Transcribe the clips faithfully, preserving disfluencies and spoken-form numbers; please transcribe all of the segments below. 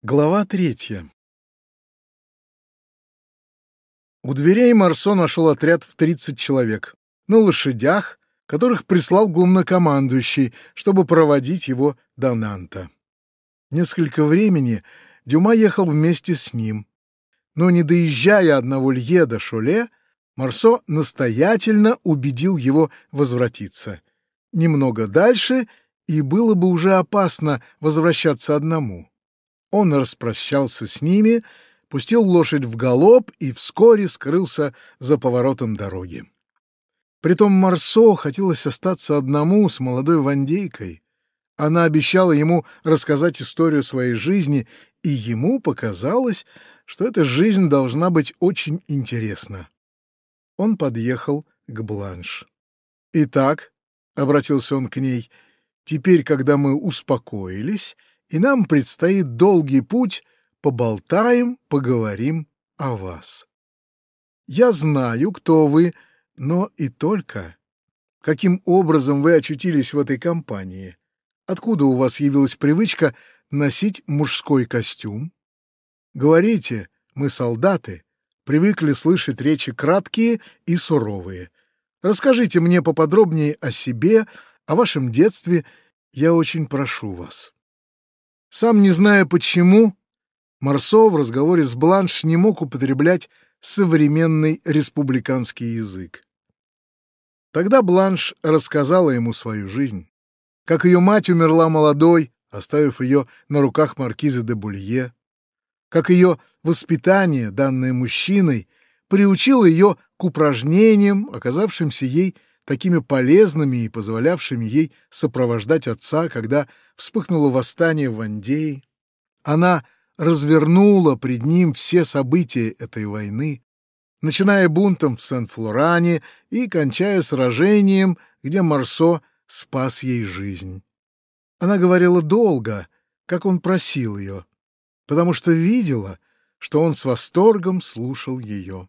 Глава третья. У дверей Марсо нашел отряд в тридцать человек, на лошадях, которых прислал главнокомандующий, чтобы проводить его до Нанта. Несколько времени Дюма ехал вместе с ним, но, не доезжая одного лье до Шоле, Марсо настоятельно убедил его возвратиться. Немного дальше, и было бы уже опасно возвращаться одному. Он распрощался с ними, пустил лошадь в галоп и вскоре скрылся за поворотом дороги. Притом Марсо хотелось остаться одному с молодой вандейкой. Она обещала ему рассказать историю своей жизни, и ему показалось, что эта жизнь должна быть очень интересна. Он подъехал к Бланш. «Итак», — обратился он к ней, — «теперь, когда мы успокоились, и нам предстоит долгий путь, поболтаем, поговорим о вас. Я знаю, кто вы, но и только. Каким образом вы очутились в этой компании? Откуда у вас явилась привычка носить мужской костюм? Говорите, мы солдаты, привыкли слышать речи краткие и суровые. Расскажите мне поподробнее о себе, о вашем детстве, я очень прошу вас». Сам не зная почему, Марсо в разговоре с Бланш не мог употреблять современный республиканский язык. Тогда Бланш рассказала ему свою жизнь, как ее мать умерла молодой, оставив ее на руках маркиза де Булье, как ее воспитание, данное мужчиной, приучило ее к упражнениям, оказавшимся ей такими полезными и позволявшими ей сопровождать отца, когда вспыхнуло восстание в Вандее. Она развернула пред ним все события этой войны, начиная бунтом в Сен-Флоране и кончая сражением, где Марсо спас ей жизнь. Она говорила долго, как он просил ее, потому что видела, что он с восторгом слушал ее.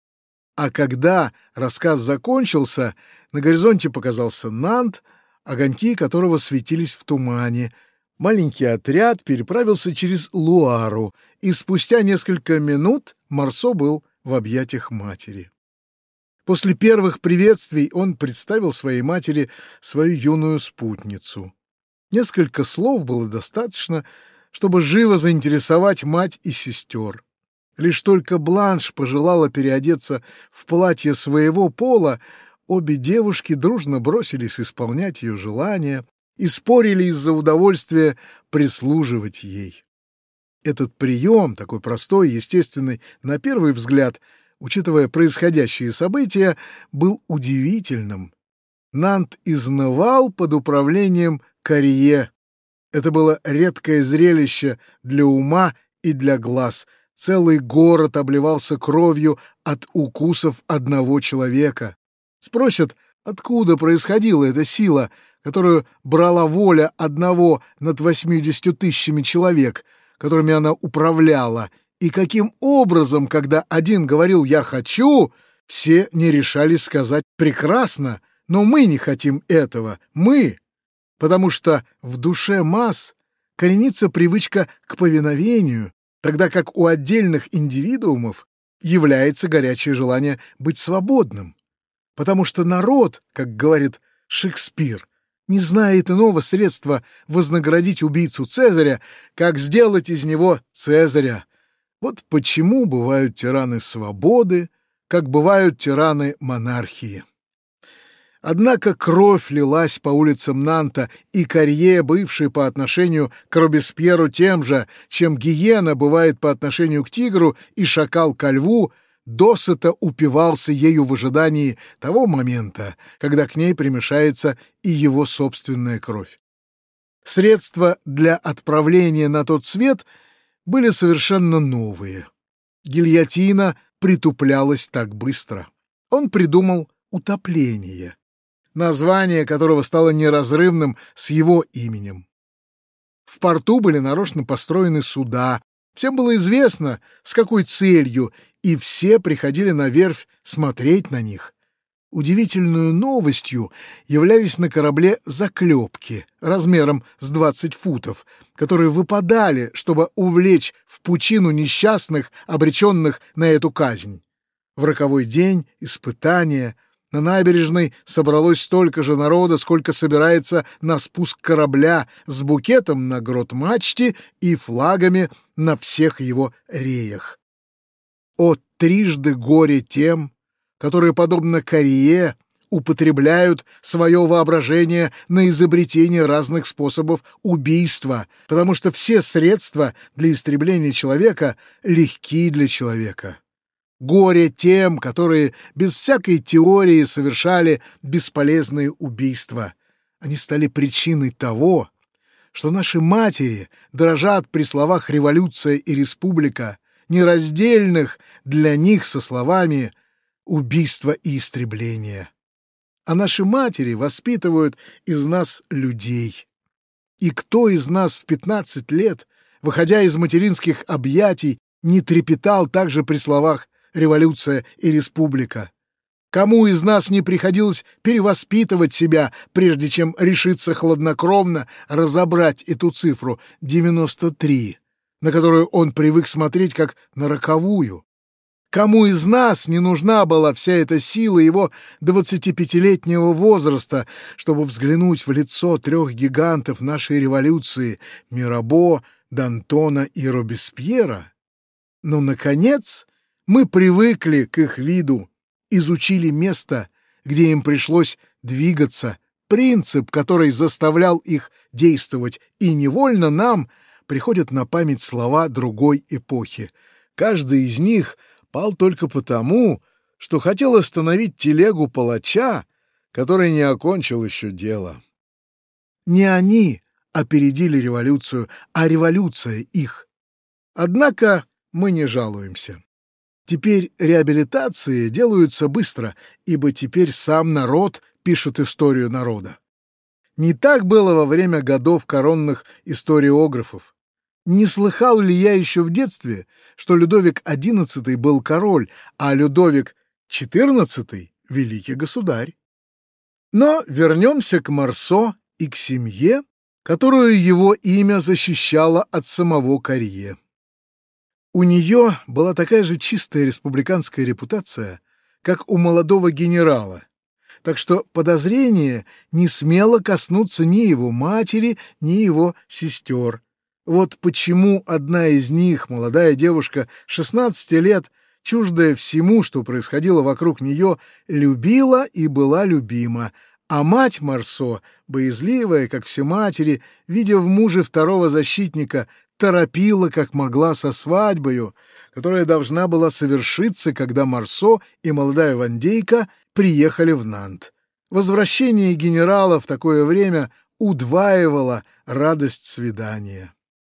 А когда рассказ закончился, на горизонте показался Нант, огоньки которого светились в тумане. Маленький отряд переправился через Луару, и спустя несколько минут Марсо был в объятиях матери. После первых приветствий он представил своей матери свою юную спутницу. Несколько слов было достаточно, чтобы живо заинтересовать мать и сестер. Лишь только Бланш пожелала переодеться в платье своего пола, обе девушки дружно бросились исполнять ее желания и спорили из-за удовольствия прислуживать ей. Этот прием, такой простой и естественный на первый взгляд, учитывая происходящие события, был удивительным. Нант изнывал под управлением Карье. Это было редкое зрелище для ума и для глаз. Целый город обливался кровью от укусов одного человека. Спросят, откуда происходила эта сила, которую брала воля одного над восьмидесятью тысячами человек, которыми она управляла, и каким образом, когда один говорил «я хочу», все не решались сказать «прекрасно», но мы не хотим этого, мы, потому что в душе масс коренится привычка к повиновению, тогда как у отдельных индивидуумов является горячее желание быть свободным. Потому что народ, как говорит Шекспир, не знает иного средства вознаградить убийцу Цезаря, как сделать из него Цезаря. Вот почему бывают тираны свободы, как бывают тираны монархии. Однако кровь лилась по улицам Нанта, и Карье, бывший по отношению к Робеспьеру тем же, чем гиена бывает по отношению к тигру и шакал ко льву, досыта упивался ею в ожидании того момента, когда к ней примешается и его собственная кровь. Средства для отправления на тот свет были совершенно новые. Гильотина притуплялась так быстро. Он придумал утопление, название которого стало неразрывным с его именем. В порту были нарочно построены суда, всем было известно, с какой целью, и все приходили на верфь смотреть на них. Удивительную новостью являлись на корабле заклепки размером с двадцать футов, которые выпадали, чтобы увлечь в пучину несчастных, обреченных на эту казнь. В роковой день испытания на набережной собралось столько же народа, сколько собирается на спуск корабля с букетом на грот-мачте и флагами на всех его реях. О, трижды горе тем, которые, подобно Карие, употребляют свое воображение на изобретение разных способов убийства, потому что все средства для истребления человека легки для человека. Горе тем, которые без всякой теории совершали бесполезные убийства. Они стали причиной того, что наши матери дрожат при словах «революция» и «республика», нераздельных для них со словами «убийство и истребление». А наши матери воспитывают из нас людей. И кто из нас в пятнадцать лет, выходя из материнских объятий, не трепетал также при словах «революция» и «республика»? Кому из нас не приходилось перевоспитывать себя, прежде чем решиться хладнокровно разобрать эту цифру девяносто три, на которую он привык смотреть как на роковую? Кому из нас не нужна была вся эта сила его двадцатипятилетнего возраста, чтобы взглянуть в лицо трех гигантов нашей революции — Мирабо, Д'Антона и Робеспьера? Но, наконец, мы привыкли к их виду, изучили место, где им пришлось двигаться, принцип, который заставлял их действовать, и невольно нам приходят на память слова другой эпохи. Каждый из них пал только потому, что хотел остановить телегу палача, который не окончил еще дело. Не они опередили революцию, а революция их. Однако мы не жалуемся. Теперь реабилитации делаются быстро, ибо теперь сам народ пишет историю народа. Не так было во время годов коронных историографов. Не слыхал ли я еще в детстве, что Людовик одиннадцатый был король, а Людовик четырнадцатый — великий государь? Но вернемся к Марсо и к семье, которую его имя защищало от самого Карье. У нее была такая же чистая республиканская репутация, как у молодого генерала, так что подозрение не смело коснуться ни его матери, ни его сестер. Вот почему одна из них, молодая девушка шестнадцати лет, чуждая всему, что происходило вокруг нее, любила и была любима, а мать Марсо, боязливая, как все матери, видя в муже второго защитника, торопила, как могла, со свадьбою, которая должна была совершиться, когда Марсо и молодая Вандейка приехали в Нант. Возвращение генерала в такое время удваивало радость свидания.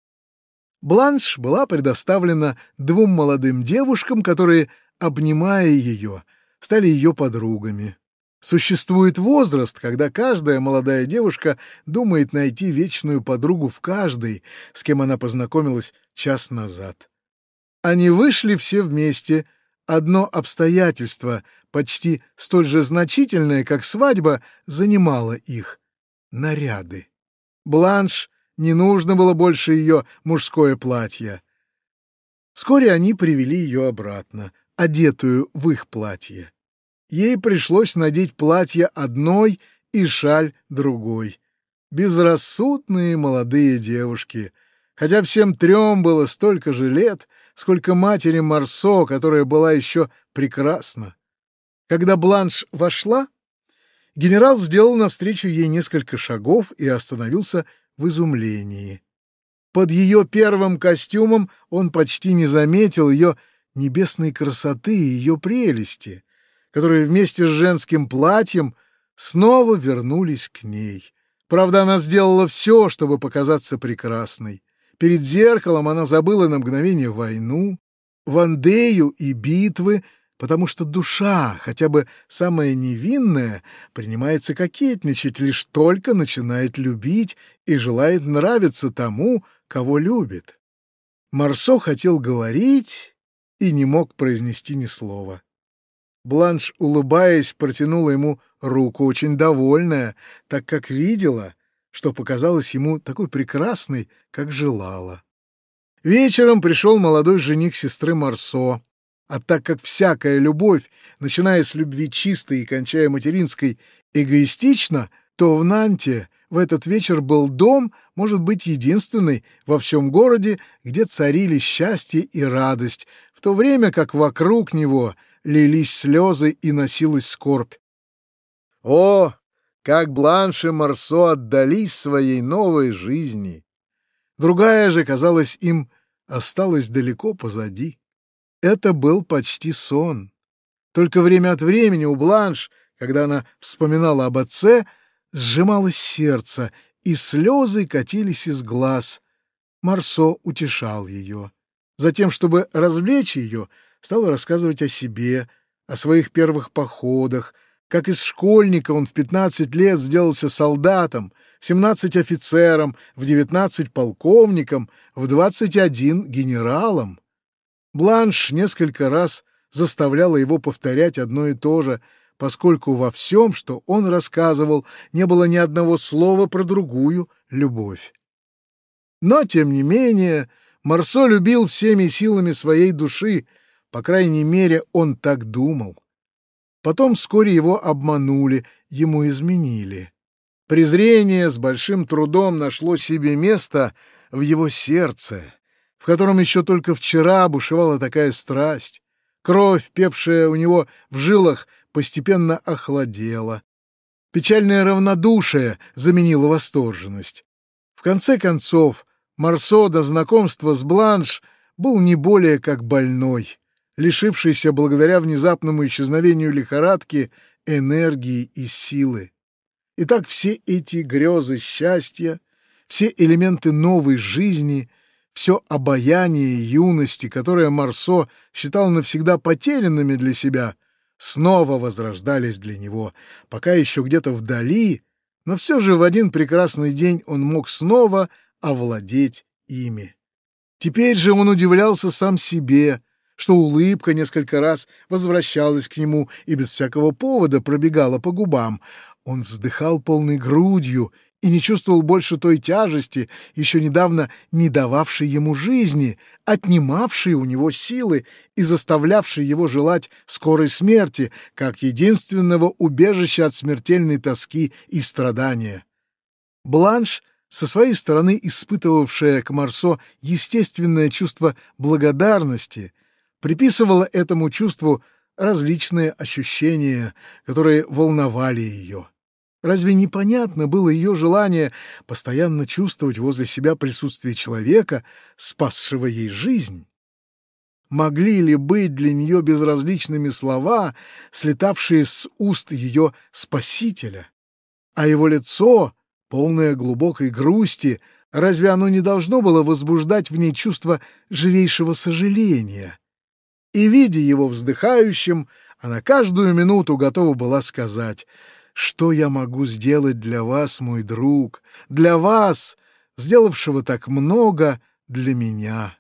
Бланш была предоставлена двум молодым девушкам, которые, обнимая ее, стали ее подругами. Существует возраст, когда каждая молодая девушка думает найти вечную подругу в каждой, с кем она познакомилась час назад. Они вышли все вместе. Одно обстоятельство, почти столь же значительное, как свадьба, занимало их — наряды. Бланш не нужно было больше ее мужское платье. Вскоре они привели ее обратно, одетую в их платье. Ей пришлось надеть платье одной и шаль другой. Безрассудные молодые девушки. Хотя всем трем было столько же лет, сколько матери Марсо, которая была еще прекрасна. Когда Бланш вошла, генерал сделал навстречу ей несколько шагов и остановился в изумлении. Под ее первым костюмом он почти не заметил ее небесной красоты и ее прелести, которые вместе с женским платьем снова вернулись к ней. Правда, она сделала все, чтобы показаться прекрасной. Перед зеркалом она забыла на мгновение войну, Вандею и битвы, потому что душа, хотя бы самая невинная, принимается кокетничать, лишь только начинает любить и желает нравиться тому, кого любит. Марсо хотел говорить и не мог произнести ни слова. Бланш, улыбаясь, протянула ему руку, очень довольная, так как видела, что показалась ему такой прекрасной, как желала. Вечером пришел молодой жених сестры Марсо, а так как всякая любовь, начиная с любви чистой и кончая материнской, эгоистична, то в Нанте в этот вечер был дом, может быть, единственный во всем городе, где царили счастье и радость, в то время как вокруг него лились слезы и носилась скорбь. О, как Бланш и Марсо отдались своей новой жизни! Другая же, казалось, им осталась далеко позади. Это был почти сон. Только время от времени у Бланш, когда она вспоминала об отце, сжималось сердце, и слезы катились из глаз. Марсо утешал ее. Затем, чтобы развлечь ее, стал рассказывать о себе, о своих первых походах, как из школьника он в пятнадцать лет сделался солдатом, в семнадцать офицером, в девятнадцать полковником, в двадцать один генералом. Бланш несколько раз заставляла его повторять одно и то же, поскольку во всем, что он рассказывал, не было ни одного слова про другую любовь. Но, тем не менее, Марсо любил всеми силами своей души, по крайней мере, он так думал. Потом вскоре его обманули, ему изменили. Презрение с большим трудом нашло себе место в его сердце, в котором еще только вчера бушевала такая страсть. Кровь, певшая у него в жилах, постепенно охладела. Печальное равнодушие заменило восторженность. В конце концов, Марсо до знакомства с Бланш был не более как больной, лишившийся благодаря внезапному исчезновению лихорадки энергии и силы. Итак, все эти грезы счастья, все элементы новой жизни, все обаяние юности, которое Марсо считал навсегда потерянными для себя, снова возрождались для него, пока еще где-то вдали, но все же в один прекрасный день он мог снова овладеть ими. Теперь же он удивлялся сам себе, что улыбка несколько раз возвращалась к нему и без всякого повода пробегала по губам. Он вздыхал полной грудью и не чувствовал больше той тяжести, еще недавно не дававшей ему жизни, отнимавшей у него силы и заставлявшей его желать скорой смерти, как единственного убежища от смертельной тоски и страдания. Бланш, со своей стороны испытывавшая к Марсо естественное чувство благодарности, приписывала этому чувству различные ощущения, которые волновали ее. Разве непонятно было ее желание постоянно чувствовать возле себя присутствие человека, спасшего ей жизнь? Могли ли быть для нее безразличными слова, слетавшие с уст ее спасителя? А его лицо, полное глубокой грусти, разве оно не должно было возбуждать в ней чувство живейшего сожаления? И, видя его вздыхающим, она каждую минуту готова была сказать: «Что я могу сделать для вас, мой друг, для вас, сделавшего так много для меня?»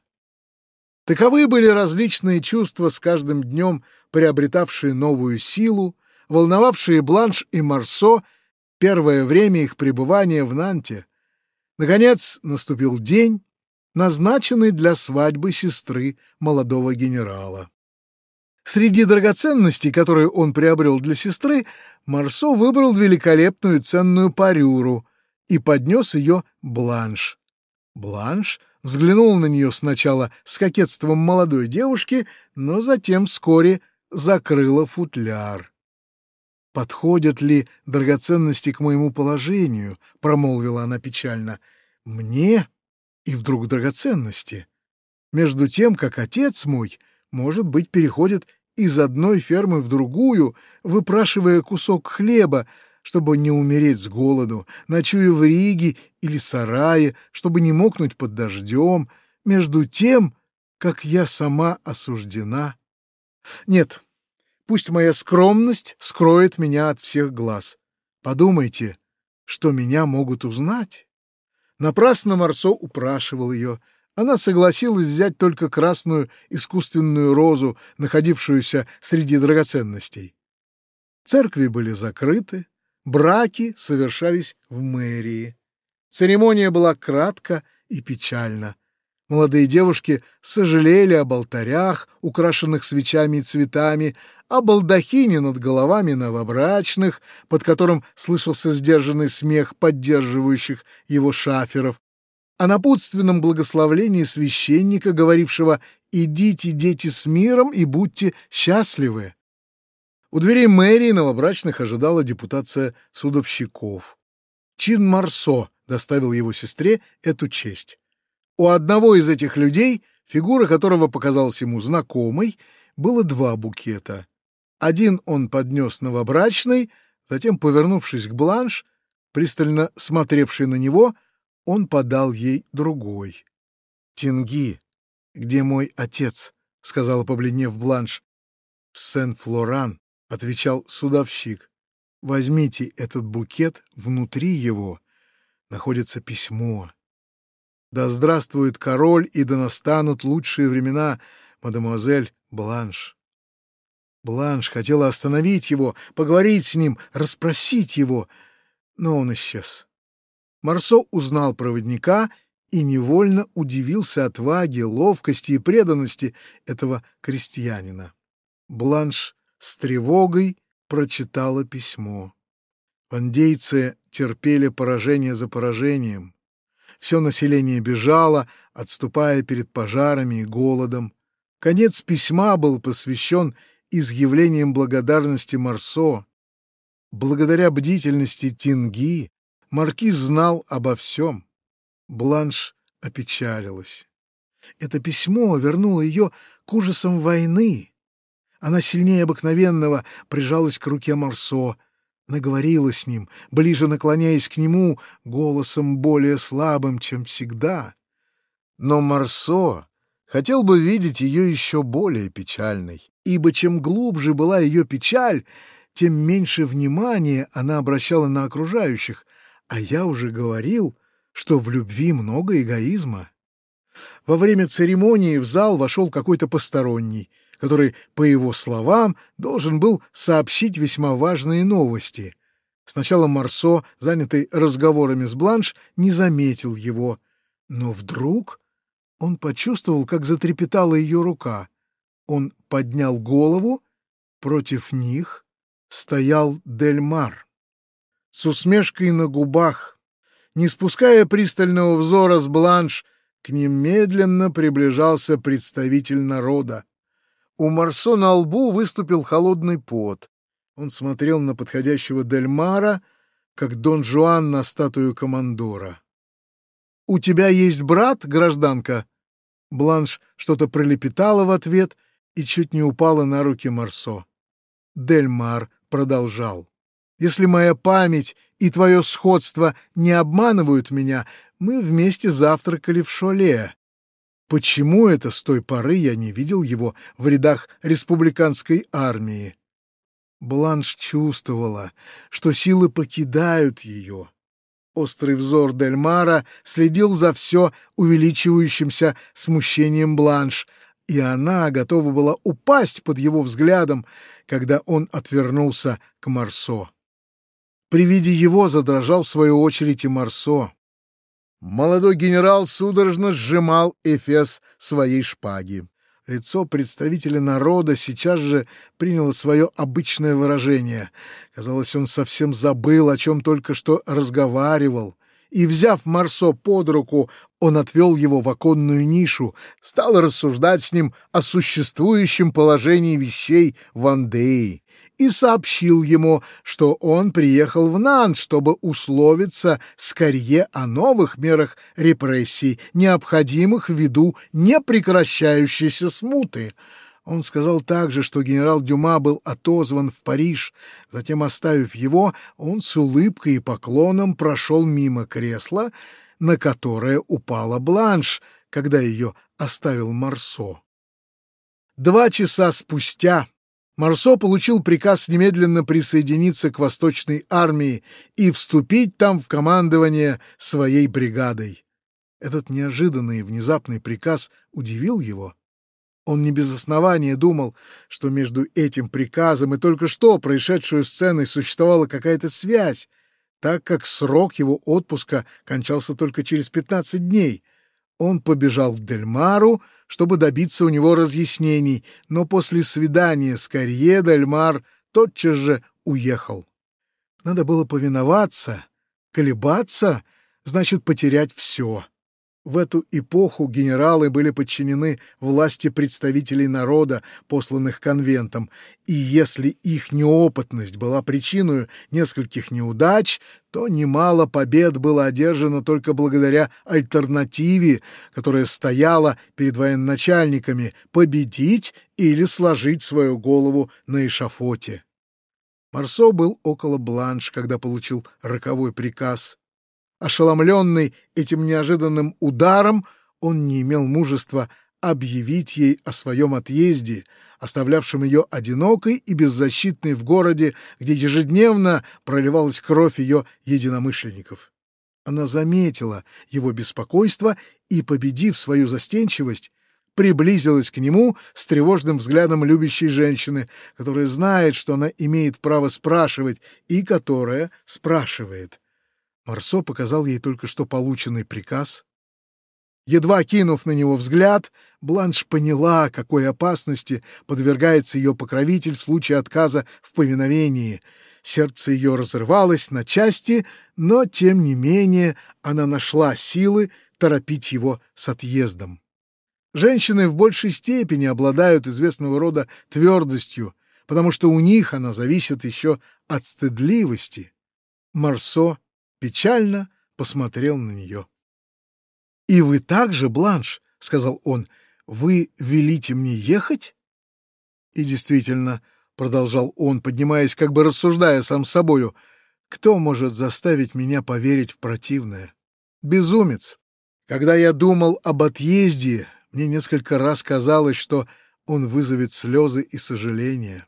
Таковы были различные чувства, с каждым днем приобретавшие новую силу, волновавшие Бланш и Марсо первое время их пребывания в Нанте. Наконец наступил день, назначенный для свадьбы сестры молодого генерала. Среди драгоценностей, которые он приобрел для сестры, Марсо выбрал великолепную ценную парюру и поднес ее Бланш. Бланш взглянула на нее сначала с кокетством молодой девушки, но затем вскоре закрыла футляр. «Подходят ли драгоценности к моему положению?» — промолвила она печально. «Мне и вдруг драгоценности. Между тем, как отец мой, может быть, переходит из одной фермы в другую, выпрашивая кусок хлеба, чтобы не умереть с голоду, ночуя в Риге или сарае, чтобы не мокнуть под дождем, между тем, как я сама осуждена. Нет, пусть моя скромность скроет меня от всех глаз. Подумайте, что меня могут узнать». Напрасно Марсо упрашивал ее. Она согласилась взять только красную искусственную розу, находившуюся среди драгоценностей. Церкви были закрыты, браки совершались в мэрии. Церемония была кратка и печальна. Молодые девушки сожалели об алтарях, украшенных свечами и цветами, о балдахине над головами новобрачных, под которым слышался сдержанный смех поддерживающих его шаферов, о напутственном благословлении священника, говорившего «Идите, дети, с миром и будьте счастливы». У дверей мэрии новобрачных ожидала депутация судовщиков. Чин Марсо доставил его сестре эту честь. У одного из этих людей, фигура которого показалась ему знакомой, было два букета. Один он поднес новобрачной, затем, повернувшись к Бланш, пристально смотревшей на него, он подал ей другой. «Тинги, где мой отец?» — сказала, побледнев Бланш. «В Сен-Флоран», — отвечал судовщик. «Возьмите этот букет, внутри его находится письмо. Да здравствует король и да настанут лучшие времена, мадемуазель Бланш». Бланш хотела остановить его, поговорить с ним, расспросить его, но он исчез. Марсо узнал проводника и невольно удивился отваге, ловкости и преданности этого крестьянина. Бланш с тревогой прочитала письмо. Вандейцы терпели поражение за поражением. Все население бежало, отступая перед пожарами и голодом. Конец письма был посвящен изъявлением благодарности Марсо. Благодаря бдительности Тинги маркиз знал обо всем. Бланш опечалилась. Это письмо вернуло ее к ужасам войны. Она сильнее обыкновенного прижалась к руке Марсо, наговорила с ним, ближе наклоняясь к нему, голосом более слабым, чем всегда. Но Марсо хотел бы видеть ее еще более печальной, ибо чем глубже была ее печаль, тем меньше внимания она обращала на окружающих, а я уже говорил, что в любви много эгоизма. Во время церемонии в зал вошел какой-то посторонний, который, по его словам, должен был сообщить весьма важные новости. Сначала Марсо, занятый разговорами с Бланш, не заметил его, но вдруг он почувствовал, как затрепетала ее рука. Он поднял голову, против них стоял Дель-Мар. С усмешкой на губах, не спуская пристального взора с Бланш, к ним медленно приближался представитель народа. У Марсо на лбу выступил холодный пот. Он смотрел на подходящего Дель-Мара, как Дон Жуан на статую командора. «У тебя есть брат, гражданка?» Бланш что-то пролепетала в ответ и чуть не упала на руки Марсо. Дель-Мар продолжал. «Если моя память и твое сходство не обманывают меня, мы вместе завтракали в Шоле. Почему это с той поры я не видел его в рядах республиканской армии?» Бланш чувствовала, что силы покидают ее. Острый взор Дель-Мара следил за все увеличивающимся смущением Бланш, и она готова была упасть под его взглядом, когда он отвернулся к Марсо. При виде его задрожал в свою очередь и Марсо. Молодой генерал судорожно сжимал эфес своей шпаги. Лицо представителя народа сейчас же приняло свое обычное выражение. Казалось, он совсем забыл, о чем только что разговаривал. И, взяв Марсо под руку, он отвел его в оконную нишу, стал рассуждать с ним о существующем положении вещей в Андее и сообщил ему, что он приехал в Нант, чтобы условиться с Карье о новых мерах репрессий, необходимых ввиду непрекращающейся смуты. Он сказал также, что генерал Дюма был отозван в Париж. Затем, оставив его, он с улыбкой и поклоном прошел мимо кресла, на которое упала Бланш, когда ее оставил Марсо. Два часа спустя Марсо получил приказ немедленно присоединиться к Восточной армии и вступить там в командование своей бригадой. Этот неожиданный и внезапный приказ удивил его. Он не без основания думал, что между этим приказом и только что происшедшую сценой существовала какая-то связь, так как срок его отпуска кончался только через пятнадцать дней. Он побежал к Дельмару, чтобы добиться у него разъяснений, но после свидания с Карье Дельмар тотчас же уехал. Надо было повиноваться, колебаться, значит потерять все. В эту эпоху генералы были подчинены власти представителей народа, посланных конвентом, и если их неопытность была причиной нескольких неудач, то немало побед было одержано только благодаря альтернативе, которая стояла перед военачальниками — победить или сложить свою голову на эшафоте. Марсо был около Бланш, когда получил роковой приказ. Ошеломленный этим неожиданным ударом, он не имел мужества объявить ей о своем отъезде, оставлявшем ее одинокой и беззащитной в городе, где ежедневно проливалась кровь ее единомышленников. Она заметила его беспокойство и, победив свою застенчивость, приблизилась к нему с тревожным взглядом любящей женщины, которая знает, что она имеет право спрашивать, и которая спрашивает. Марсо показал ей только что полученный приказ. Едва кинув на него взгляд, Бланш поняла, какой опасности подвергается ее покровитель в случае отказа в повиновении. Сердце ее разрывалось на части, но, тем не менее, она нашла силы торопить его с отъездом. Женщины в большей степени обладают известного рода твердостью, потому что у них она зависит еще от стыдливости. Марсо печально посмотрел на нее. — И вы также, Бланш, — сказал он, — вы велите мне ехать? И действительно, — продолжал он, поднимаясь, как бы рассуждая сам с собою, — кто может заставить меня поверить в противное? Безумец. Когда я думал об отъезде, мне несколько раз казалось, что он вызовет слезы и сожаления.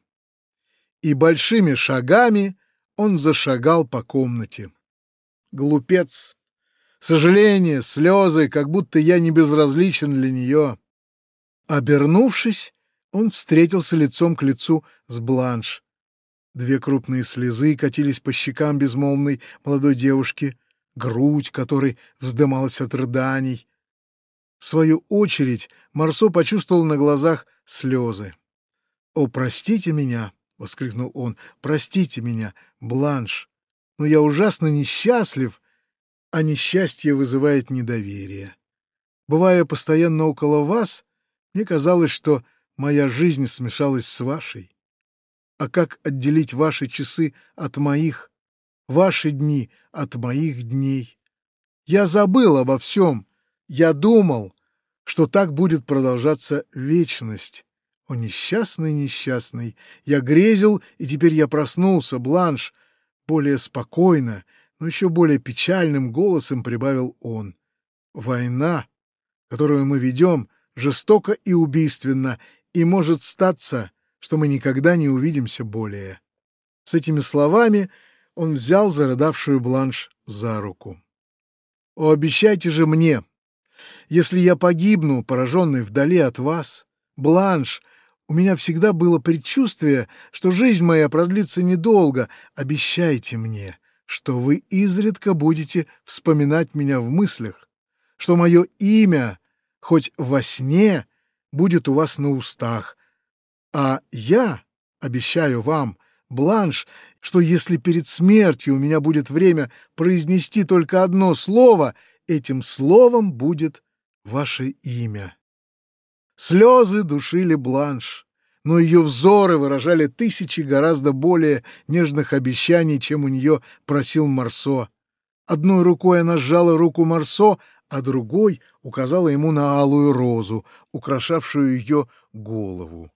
И большими шагами он зашагал по комнате. Глупец. Сожаление, слезы, как будто я не безразличен для нее. Обернувшись, он встретился лицом к лицу с Бланш. Две крупные слезы катились по щекам безмолвной молодой девушки, грудь которой вздымалась от рыданий. В свою очередь Марсо почувствовал на глазах слезы. «О, простите меня!» — воскликнул он. «Простите меня, Бланш! Но я ужасно несчастлив, а несчастье вызывает недоверие. Бывая постоянно около вас, мне казалось, что моя жизнь смешалась с вашей. А как отделить ваши часы от моих, ваши дни от моих дней? Я забыл обо всем. Я думал, что так будет продолжаться вечность. О, несчастный, несчастный! Я грезил, и теперь я проснулся, Бланш!» Более спокойно, но еще более печальным голосом прибавил он. «Война, которую мы ведем, жестока и убийственна, и может статься, что мы никогда не увидимся более». С этими словами он взял зарыдавшую Бланш за руку. «О, обещайте же мне, если я погибну, пораженный вдали от вас, Бланш, у меня всегда было предчувствие, что жизнь моя продлится недолго. Обещайте мне, что вы изредка будете вспоминать меня в мыслях, что мое имя, хоть во сне, будет у вас на устах. А я обещаю вам, Бланш, что если перед смертью у меня будет время произнести только одно слово, этим словом будет ваше имя». Слезы душили Бланш, но ее взоры выражали тысячи гораздо более нежных обещаний, чем у нее просил Марсо. Одной рукой она сжала руку Марсо, а другой указала ему на алую розу, украшавшую ее голову.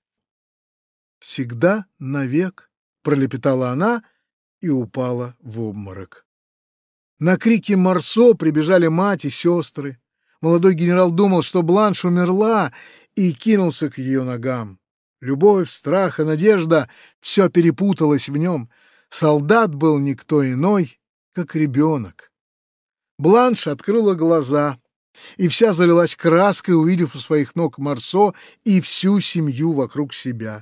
«Всегда навек», — пролепетала она и упала в обморок. На крики Марсо прибежали мать и сестры. Молодой генерал думал, что Бланш умерла, и кинулся к ее ногам. Любовь, страх и надежда — все перепуталось в нем. Солдат был никто иной, как ребенок. Бланш открыла глаза. и вся залилась краской, увидев у своих ног Марсо и всю семью вокруг себя.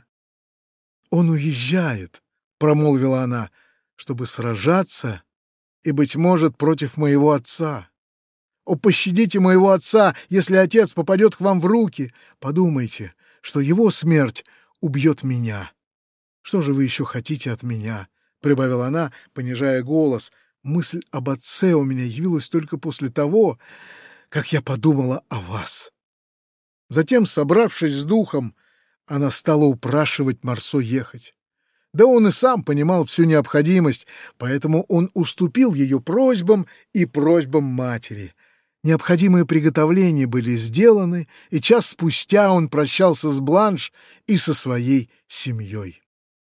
«Он уезжает», — промолвила она, — «чтобы сражаться и, быть может, против моего отца. О, пощадите моего отца, если отец попадет к вам в руки. Подумайте, что его смерть убьет меня. Что же вы еще хотите от меня?» — прибавила она, понижая голос. «Мысль об отце у меня явилась только после того, как я подумала о вас». Затем, собравшись с духом, она стала упрашивать Марсо ехать. Да он и сам понимал всю необходимость, поэтому он уступил ее просьбам и просьбам матери. Необходимые приготовления были сделаны, и час спустя он прощался с Бланш и со своей семьей.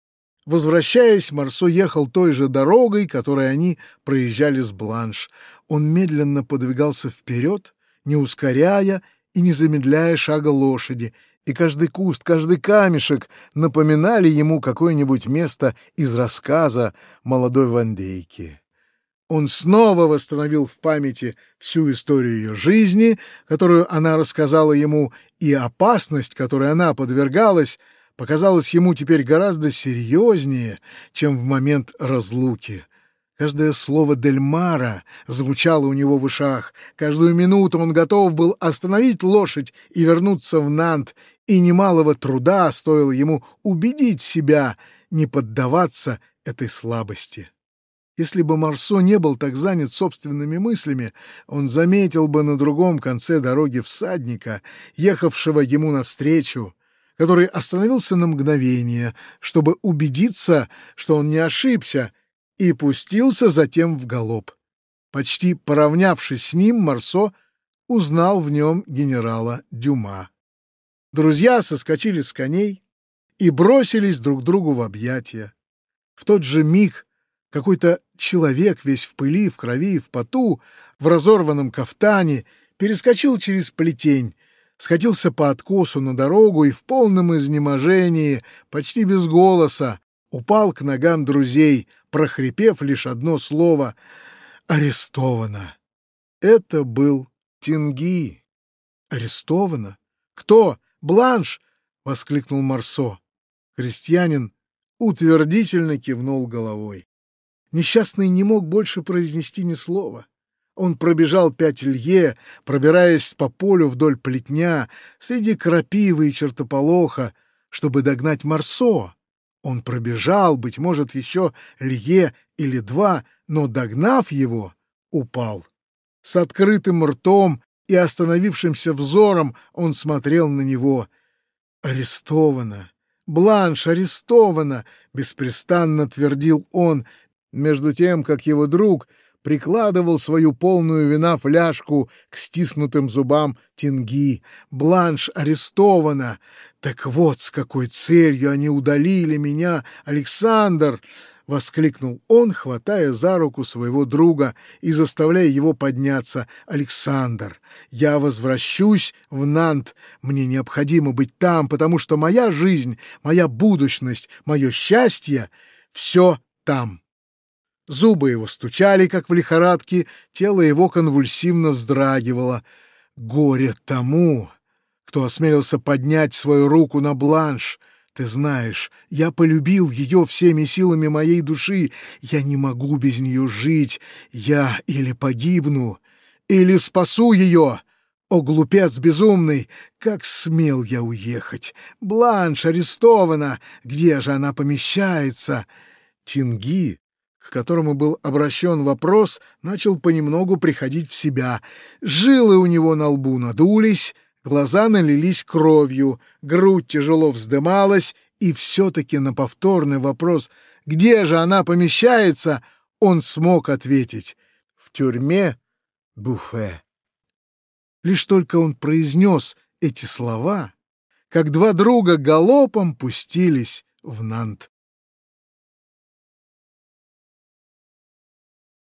Возвращаясь, Марсо ехал той же дорогой, которой они проезжали с Бланш. Он медленно подвигался вперед, не ускоряя и не замедляя шага лошади, и каждый куст, каждый камешек напоминали ему какое-нибудь место из рассказа молодой Вандейки. Он снова восстановил в памяти всю историю ее жизни, которую она рассказала ему, и опасность, которой она подвергалась, показалась ему теперь гораздо серьезнее, чем в момент разлуки. Каждое слово Дельмара звучало у него в ушах. Каждую минуту он готов был остановить лошадь и вернуться в Нант, и немалого труда стоило ему убедить себя не поддаваться этой слабости. Если бы Марсо не был так занят собственными мыслями, он заметил бы на другом конце дороги всадника, ехавшего ему навстречу, который остановился на мгновение, чтобы убедиться, что он не ошибся, и пустился затем в галоп. Почти поравнявшись с ним, Марсо узнал в нем генерала Дюма. Друзья соскочили с коней и бросились друг другу в объятия. В тот же миг какой-то человек, весь в пыли, в крови и в поту, в разорванном кафтане, перескочил через плетень, скатился по откосу на дорогу и в полном изнеможении, почти без голоса, упал к ногам друзей, прохрипев лишь одно слово «Арестовано». Это был Тинги. «Арестовано? Кто? Бланш?» — воскликнул Марсо. Крестьянин утвердительно кивнул головой. Несчастный не мог больше произнести ни слова. Он пробежал пять лье, пробираясь по полю вдоль плетня, среди крапивы и чертополоха, чтобы догнать Марсо. Он пробежал, быть может, еще лье или два, но, догнав его, упал. С открытым ртом и остановившимся взором он смотрел на него. «Арестовано! Бланш арестована!» — беспрестанно твердил он, между тем, как его друг прикладывал свою полную вина фляжку к стиснутым зубам Тинги. «Бланш арестована! Так вот с какой целью они удалили меня, Александр!» — воскликнул он, хватая за руку своего друга и заставляя его подняться. «Александр, я возвращусь в Нант. Мне необходимо быть там, потому что моя жизнь, моя будущность, мое счастье — все там». Зубы его стучали, как в лихорадке, тело его конвульсивно вздрагивало. Горе тому, кто осмелился поднять свою руку на Бланш. Ты знаешь, я полюбил ее всеми силами моей души. Я не могу без нее жить. Я или погибну, или спасу ее. О, глупец безумный, как смел я уехать! Бланш арестована. Где же она помещается? Тинги, к которому был обращен вопрос, начал понемногу приходить в себя. Жилы у него на лбу надулись, глаза налились кровью, грудь тяжело вздымалась, и все-таки на повторный вопрос «Где же она помещается?» он смог ответить «В тюрьме Буфе». Лишь только он произнес эти слова, как два друга галопом пустились в Нант.